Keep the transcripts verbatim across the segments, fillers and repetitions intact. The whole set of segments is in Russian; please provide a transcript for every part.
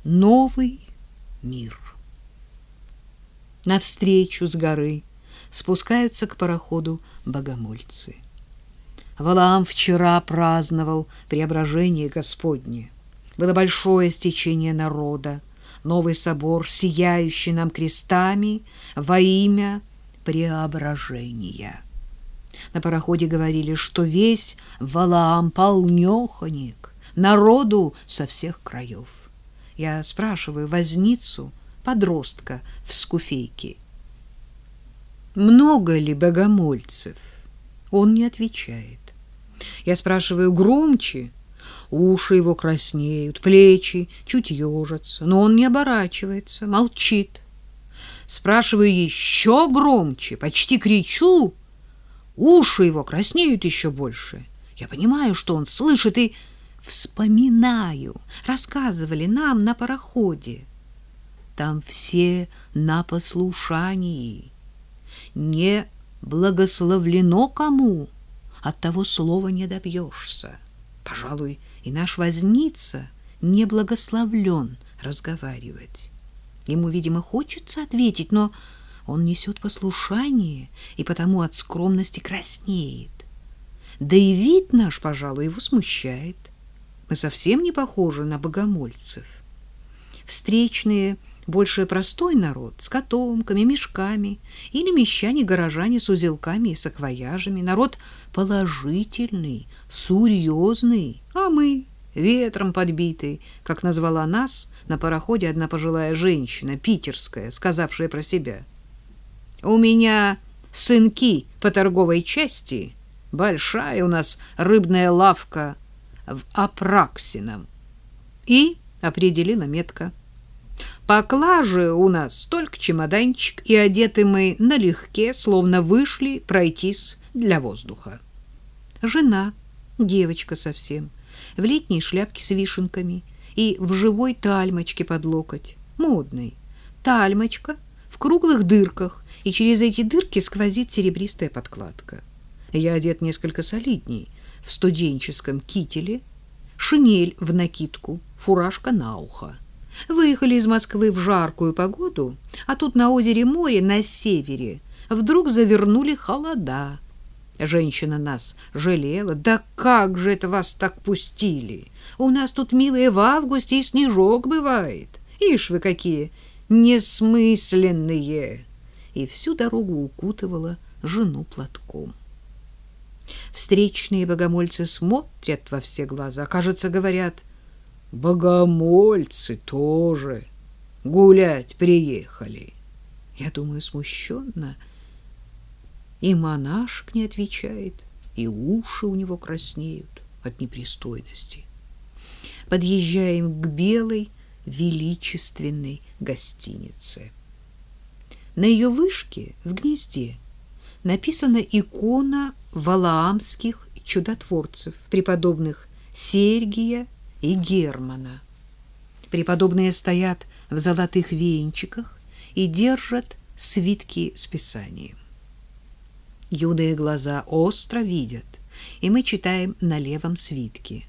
Новый мир. Навстречу с горы спускаются к пароходу богомольцы. Валаам вчера праздновал преображение Господне. Было большое стечение народа, новый собор, сияющий нам крестами во имя преображения. На пароходе говорили, что весь Валаам полнёхонек, народу со всех краев. Я спрашиваю возницу, подростка в скуфейке: много ли богомольцев? Он не отвечает. Я спрашиваю громче, уши его краснеют, плечи чуть ежатся, но он не оборачивается, молчит. Спрашиваю еще громче, почти кричу, уши его краснеют еще больше. Я понимаю, что он слышит, и вспоминаю, рассказывали нам на пароходе. Там все на послушании. Не благословлено кому, от того слова не добьешься. Пожалуй, и наш возница не благословлен разговаривать. Ему, видимо, хочется ответить, но он несет послушание и потому от скромности краснеет. Да и вид наш, пожалуй, его смущает. Мы совсем не похожи на богомольцев. Встречные больше простой народ с котомками, мешками, или мещане-горожане с узелками и саквояжами. Народ положительный, серьезный, а мы ветром подбитый, как назвала нас на пароходе одна пожилая женщина, питерская, сказавшая про себя: «У меня сынки по торговой части, большая у нас рыбная лавка в Апраксином». И определила метко: поклажи у нас только чемоданчик, и одеты мы налегке, словно вышли пройтись для воздуха. Жена, девочка совсем, в летней шляпке с вишенками и в живой тальмочке под локоть, модной. Тальмочка в круглых дырках, и через эти дырки сквозит серебристая подкладка. Я одет несколько солидней, в студенческом кителе, шинель в накидку, фуражка на ухо. Выехали из Москвы в жаркую погоду, а тут на озере море на севере вдруг завернули холода. Женщина нас жалела: да как же это вас так пустили? У нас тут, милые, в августе и снежок бывает. Ишь вы какие несмысленные! И всю дорогу укутывала жену платком. Встречные богомольцы смотрят во все глаза, кажется, говорят: богомольцы тоже гулять приехали. Я думаю смущенно, и монашек не отвечает, и уши у него краснеют от непристойности. Подъезжаем к белой величественной гостинице. На ее вышке в гнезде написана икона валаамских чудотворцев, преподобных Сергия и Германа. Преподобные стоят в золотых венчиках и держат свитки с писанием. Юные глаза остро видят, и мы читаем на левом свитке: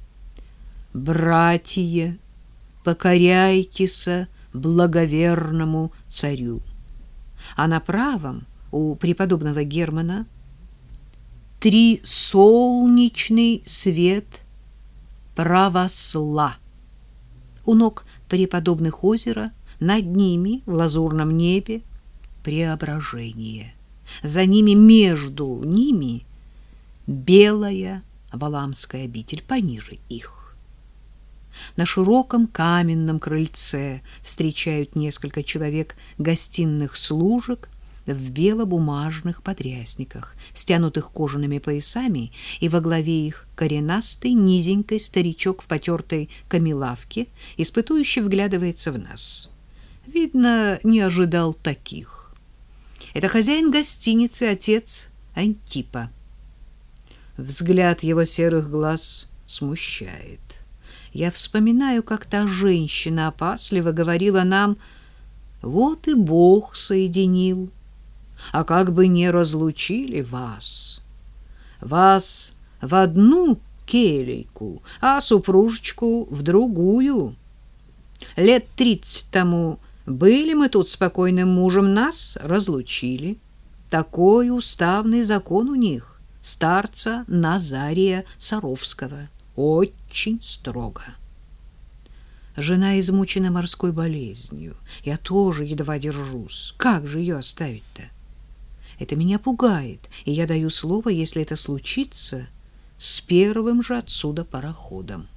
«Братья, покоряйтесь благоверному царю». А на правом у преподобного Германа три солнечный свет правосла. У ног преподобных озера, над ними в лазурном небе преображение. За ними, между ними, белая валаамская обитель, пониже их. На широком каменном крыльце встречают несколько человек гостиных служек в белобумажных подрясниках, стянутых кожаными поясами, и во главе их коренастый, низенький старичок в потертой камелавке, испытующе вглядывается в нас. Видно, не ожидал таких. Это хозяин гостиницы, отец Антипа. Взгляд его серых глаз смущает. Я вспоминаю, как та женщина опасливо говорила нам: вот и Бог соединил, а как бы не разлучили вас. Вас в одну келейку, а супружечку в другую. Лет тридцать тому были мы тут спокойным мужем, нас разлучили. Такой уставный закон у них, старца Назария Саровского. Очень строго. Жена измучена морской болезнью. Я тоже едва держусь. Как же ее оставить-то? Это меня пугает, и я даю слово, если это случится, с первым же отсюда пароходом.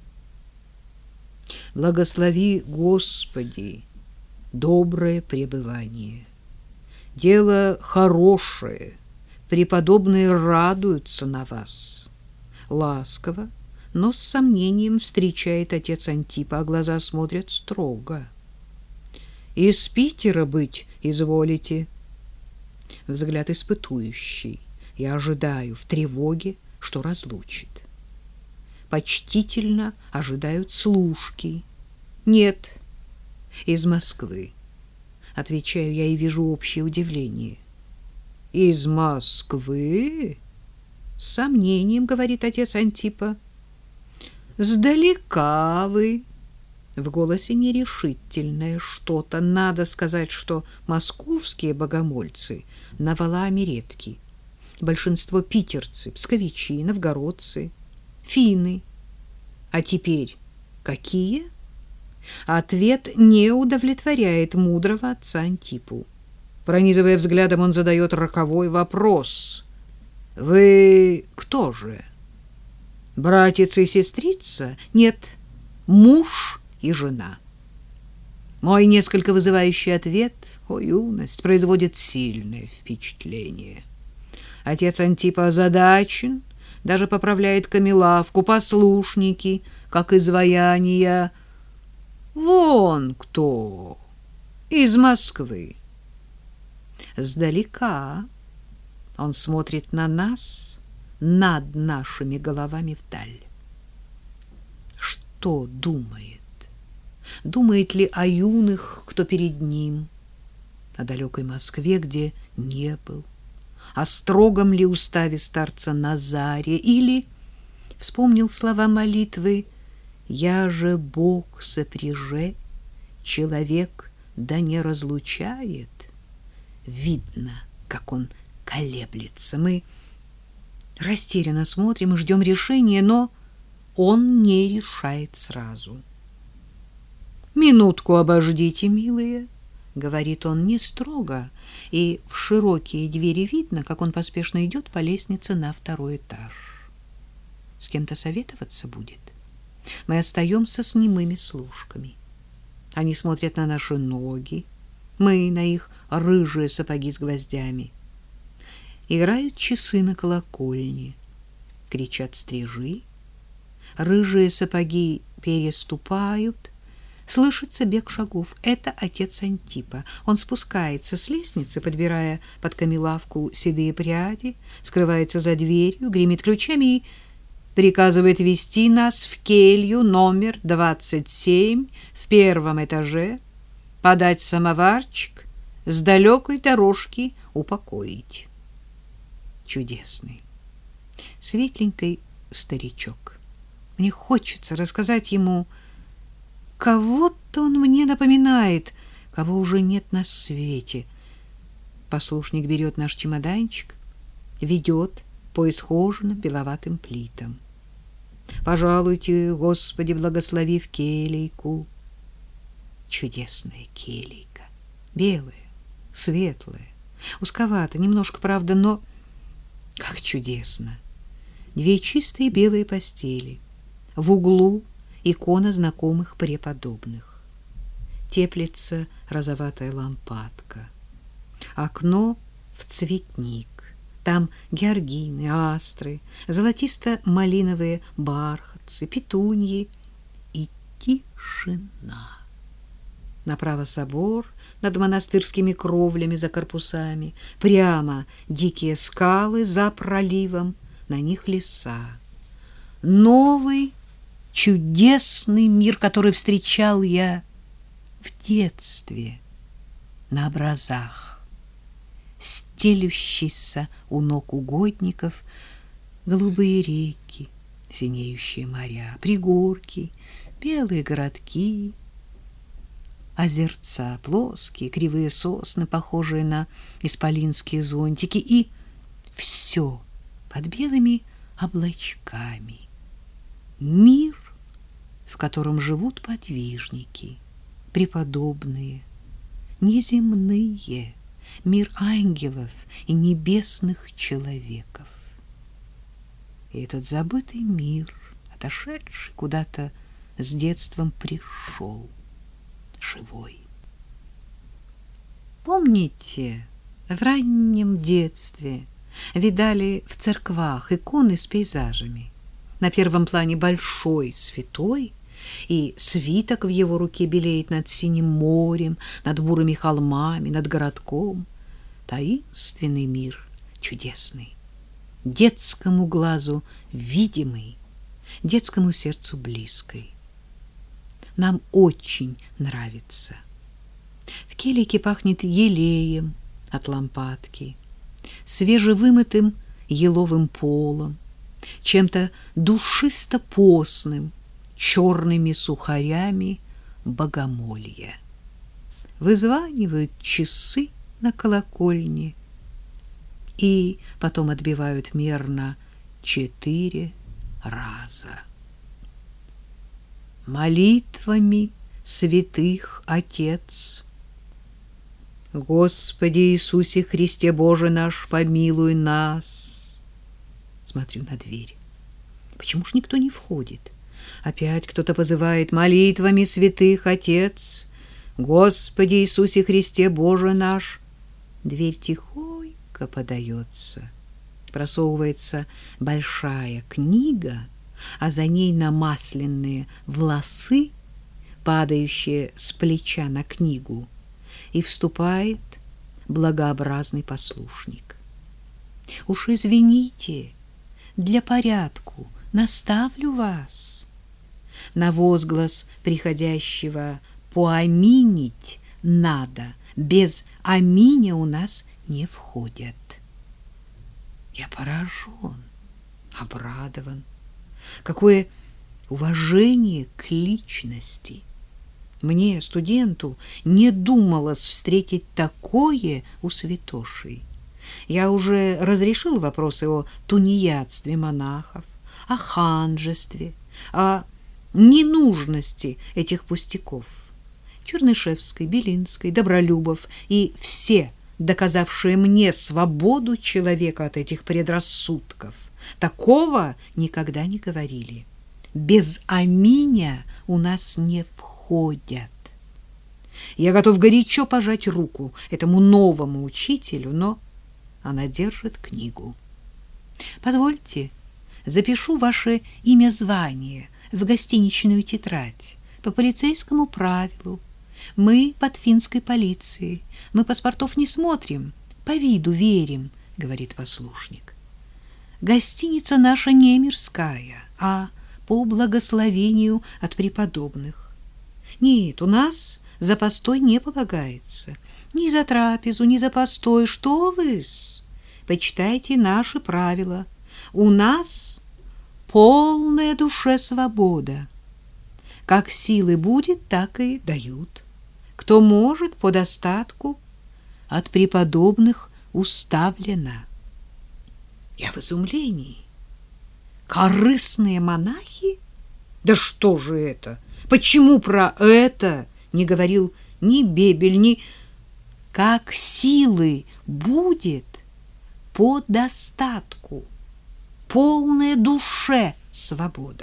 Благослови, Господи, доброе пребывание. Дело хорошее, преподобные радуются на вас. Ласково, но с сомнением встречает отец Антипа, а глаза смотрят строго. Из Питера быть изволите. Взгляд испытующий. Я ожидаю в тревоге, что разлучит. Почтительно ожидают служки. Нет, из Москвы. Отвечаю я и вижу общее удивление. Из Москвы? С сомнением, говорит отец Антипа. Сдалека вы. В голосе нерешительное что-то. Надо сказать, что московские богомольцы на Валааме редки. Большинство питерцы, псковичи, новгородцы, финны. А теперь какие? Ответ не удовлетворяет мудрого отца Антипу. Пронизывая взглядом, он задает роковой вопрос. Вы кто же? Братец и сестрица? Нет, муж и жена. Мой несколько вызывающий ответ, о юность, производит сильное впечатление. Отец Антипа озадачен, даже поправляет камелавку, послушники, как изваяния. Вон кто, из Москвы. Сдалека он смотрит на нас, над нашими головами вдаль. Что думает? Думает ли о юных, кто перед ним, о далекой Москве, где не был, о строгом ли уставе старца Назария, или вспомнил слова молитвы «Я же Бог сопряже, человек да не разлучает». Видно, как он колеблется. Мы растерянно смотрим и ждем решения, но он не решает сразу. «Минутку обождите, милые», — говорит он не строго, и в широкие двери видно, как он поспешно идет по лестнице на второй этаж. С кем-то советоваться будет. Мы остаемся с немыми служками. Они смотрят на наши ноги, мы на их рыжие сапоги с гвоздями. Играют часы на колокольне, кричат стрижи, рыжие сапоги переступают, слышится бег шагов. Это отец Антипа. Он спускается с лестницы, подбирая под камелавку седые пряди, скрывается за дверью, гремит ключами и приказывает вести нас в келью номер двадцать семь в первом этаже, подать самоварчик, с далекой дорожки упокоить. Чудесный, светленький старичок. Мне хочется рассказать ему, кого-то он мне напоминает, кого уже нет на свете. Послушник берет наш чемоданчик, ведет по исхоженным беловатым плитам. Пожалуйте, Господи, благослови в келейку. Чудесная келейка, белая, светлая, узковата, немножко, правда, но как чудесно. Две чистые белые постели, в углу икона знакомых преподобных. Теплится розоватая лампадка. Окно в цветник. Там георгины, астры, золотисто-малиновые бархатцы, петуньи и тишина. Направо собор над монастырскими кровлями за корпусами, прямо дикие скалы за проливом, на них леса. Новый чудесный мир, который встречал я в детстве на образах, стелющийся у ног угодников, голубые реки, синеющие моря, пригорки, белые городки, озерца, плоские, кривые сосны, похожие на исполинские зонтики, и все под белыми облачками. Мир, в котором живут подвижники, преподобные, неземные, мир ангелов и небесных человеков. И этот забытый мир, отошедший куда-то с детством, пришел живой. Помните, в раннем детстве видали в церквах иконы с пейзажами? На первом плане большой святой, и свиток в его руке белеет над синим морем, над бурыми холмами, над городком. Таинственный мир, чудесный, детскому глазу видимый, детскому сердцу близкий. Нам очень нравится. В келейке пахнет елеем от лампадки, свежевымытым еловым полом, чем-то душисто-постным, черными сухарями богомолья. Вызванивают часы на колокольне и потом отбивают мерно четыре раза. Молитвами святых Отец. Господи Иисусе Христе Боже наш, помилуй нас. Смотрю на дверь. Почему ж никто не входит? Опять кто-то позывает: молитвами святых Отец. Господи Иисусе Христе Боже наш. Дверь тихонько подается. Просовывается большая книга, а за ней намасленные волосы, падающие с плеча на книгу, и вступает благообразный послушник. Уж извините, для порядку наставлю вас. На возглас приходящего поаминить надо, без аминя у нас не входят. Я поражен, обрадован. Какое уважение к личности! Мне, студенту, не думалось встретить такое у святошей. Я уже разрешил вопросы о тунеядстве монахов, о ханжестве, о ненужности этих пустяков. Чернышевской, Белинской, Добролюбов и все, доказавшие мне свободу человека от этих предрассудков, такого никогда не говорили. Без аминя у нас не входят. Я готов горячо пожать руку этому новому учителю, но она держит книгу. Позвольте, запишу ваше имя-звание в гостиничную тетрадь по полицейскому правилу. Мы под финской полицией, мы паспортов не смотрим, по виду верим, говорит послушник. Гостиница наша не мирская, а по благословению от преподобных. Нет, у нас за постой не полагается, ни за трапезу, ни за постой. Что вы-с? Почитайте наши правила. У нас полная душе свобода. Как силы будет, так и дают. Кто может, по достатку, от преподобных уставлено. Я в изумлении. Корыстные монахи? Да что же это? Почему про это не говорил ни Бебель, ни... Как силы будет, по достатку, полная душе свобода.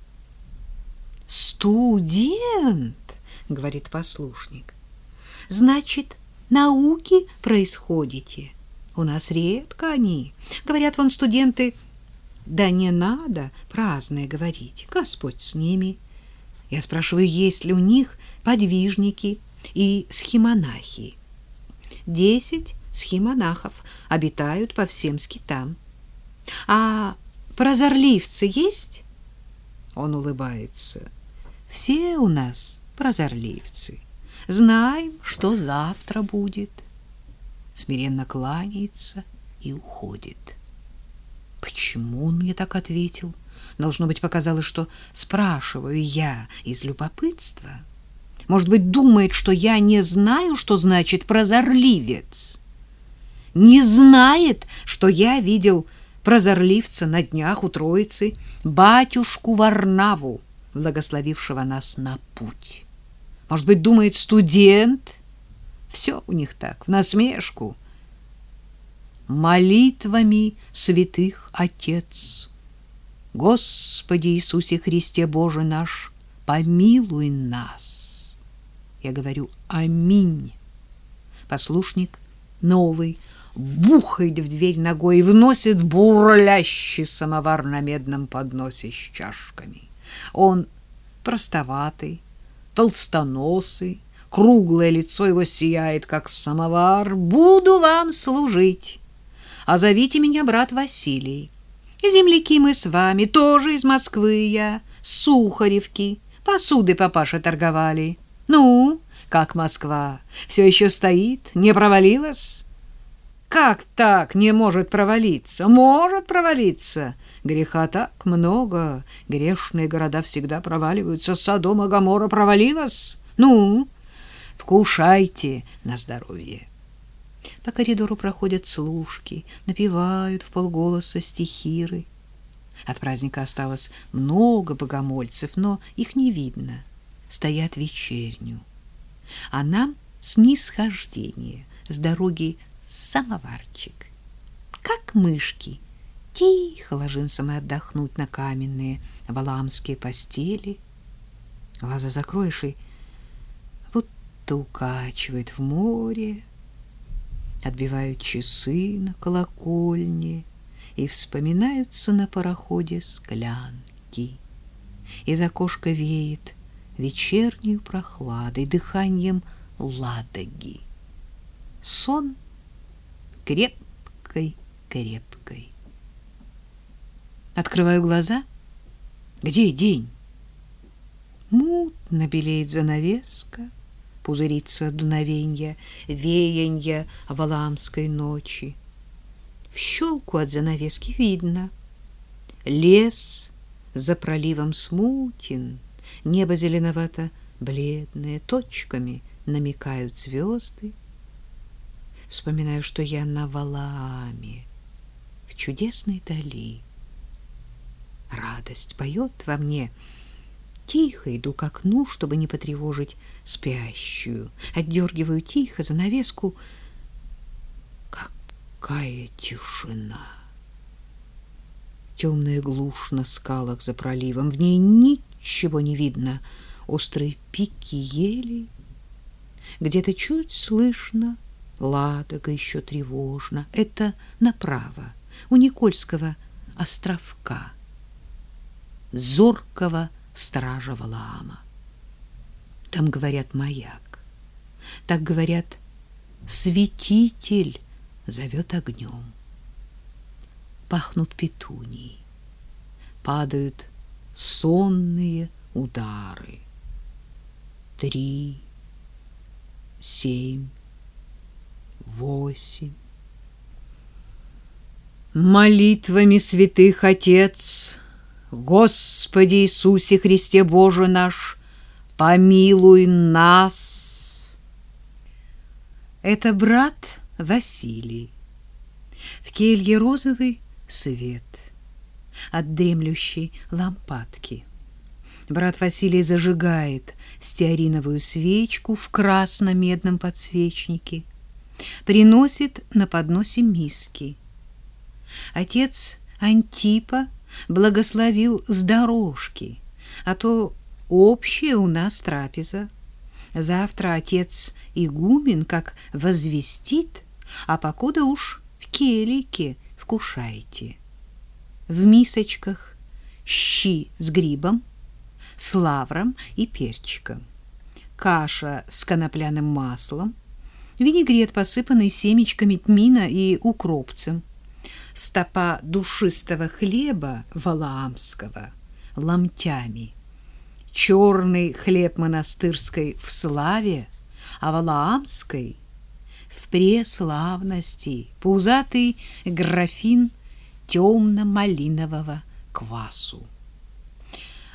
Студент, говорит послушник, значит, науки происходите. У нас редко они. Говорят, вон студенты. Да не надо праздное говорить, Господь с ними. Я спрашиваю, есть ли у них подвижники и схимонахи. Десять схимонахов обитают по всем скитам. А прозорливцы есть? Он улыбается. Все у нас прозорливцы. Знаем, что завтра будет. Смиренно кланяется и уходит. Почему он мне так ответил? Должно быть, показалось, что спрашиваю я из любопытства. Может быть, думает, что я не знаю, что значит прозорливец. Не знает, что я видел прозорливца на днях у Троицы, батюшку Варнаву, благословившего нас на путь. Может быть, думает, студент. Все у них так, в насмешку. Молитвами святых Отец, Господи Иисусе Христе Боже наш, помилуй нас. Я говорю аминь. Послушник новый бухает в дверь ногой и вносит бурлящий самовар на медном подносе с чашками. Он простоватый, толстоносый, круглое лицо его сияет, как самовар. Буду вам служить. А зовите меня брат Василий. Земляки мы с вами, тоже из Москвы я, с Сухаревки. Посуды папаша торговали. Ну, как Москва? Все еще стоит? Не провалилась? Как так не может провалиться? Может провалиться. Греха так много. Грешные города всегда проваливаются. Содом и Гоморра провалилась? Ну, вкушайте на здоровье. По коридору проходят служки, напевают вполголоса стихиры. От праздника осталось много богомольцев, но их не видно. Стоят вечерню. А нам снисхождение с дороги самоварчик. Как мышки, тихо ложимся мы отдохнуть на каменные валаамские постели. Глаза закроешь и будто укачивает в море. Отбивают часы на колокольне и вспоминаются на пароходе склянки. Из окошка веет вечернюю прохладой, дыханием Ладоги. Сон крепкой-крепкой. Открываю глаза. Где день? Мутно белеет занавеска, пузырится дуновенья, веянья валаамской ночи. В щелку от занавески видно. Лес за проливом смутен, небо зеленовато-бледное, точками намекают звезды. Вспоминаю, что я на Валааме, в чудесной дали. Радость поет во мне. Тихо иду к окну, чтобы не потревожить спящую. Отдергиваю тихо занавеску. Какая тишина! Темная глушь на скалах за проливом. В ней ничего не видно. Острые пики ели. Где-то чуть слышно. Ладога еще тревожно. Это направо, у Никольского островка. Зоркого стража Валаама. Там, говорят, маяк. Так, говорят, святитель зовет огнем. Пахнут петунии. Падают сонные удары. Три, семь, восемь. Молитвами святых Отец, Господи Иисусе Христе Боже наш, помилуй нас. Это брат Василий. В келье розовый свет от дремлющей лампадки. Брат Василий зажигает стеариновую свечку в красно-медном подсвечнике, приносит на подносе миски. Отец Антипа благословил с дорожки, а то общая у нас трапеза. Завтра отец игумен как возвестит, а покуда уж в келике вкушайте. В мисочках щи с грибом, с лавром и перчиком, каша с конопляным маслом, винегрет, посыпанный семечками тмина и укропцем, стопа душистого хлеба валаамского ломтями, черный хлеб монастырской в славе, а валаамской в преславности, пузатый графин темно-малинового квасу.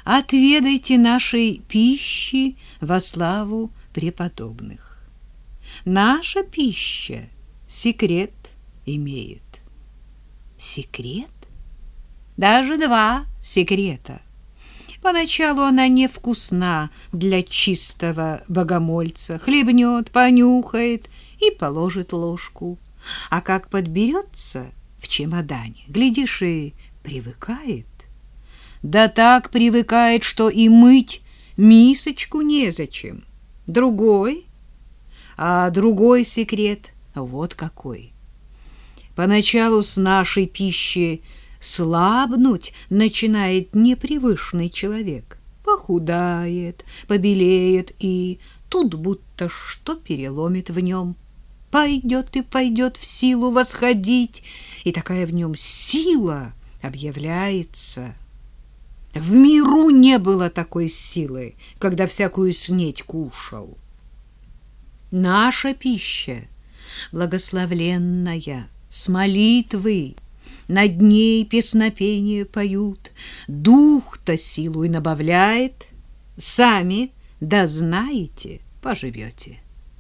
отведайте нашей пищи во славу преподобных. Наша пища секрет имеет. Секрет? Даже два секрета. Поначалу она невкусна для чистого богомольца. Хлебнет, понюхает и положит ложку. А как подберется в чемодане, глядишь, и привыкает. Да так привыкает, что и мыть мисочку незачем. Другой, а другой секрет вот какой. Поначалу с нашей пищей слабнуть начинает непривычный человек. Похудает, побелеет, и тут будто что переломит в нем. Пойдет и пойдет в силу восходить, и такая в нем сила объявляется. В миру не было такой силы, когда всякую снеть кушал. Наша пища благословленная, с молитвы, над ней песнопения поют, дух-то силу и набавляет, сами, да знаете, поживете.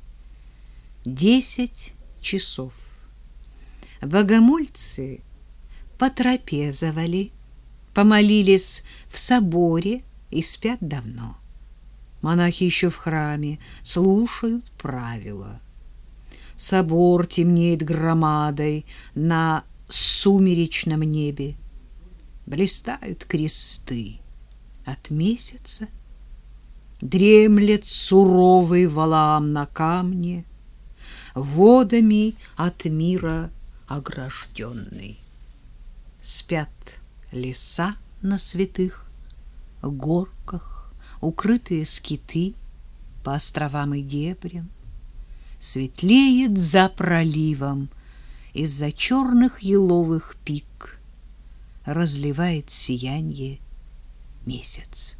Десять часов. Богомольцы потрапезовали, помолились в соборе и спят давно. Монахи еще в храме слушают правила. Собор темнеет громадой на сумеречном небе. Блистают кресты от месяца. Дремлет суровый Валаам на камне, водами от мира огражденный. Спят леса на святых горках, укрытые скиты по островам и дебрям. Светлеет за проливом из-за черных еловых пик разливает сиянье месяц.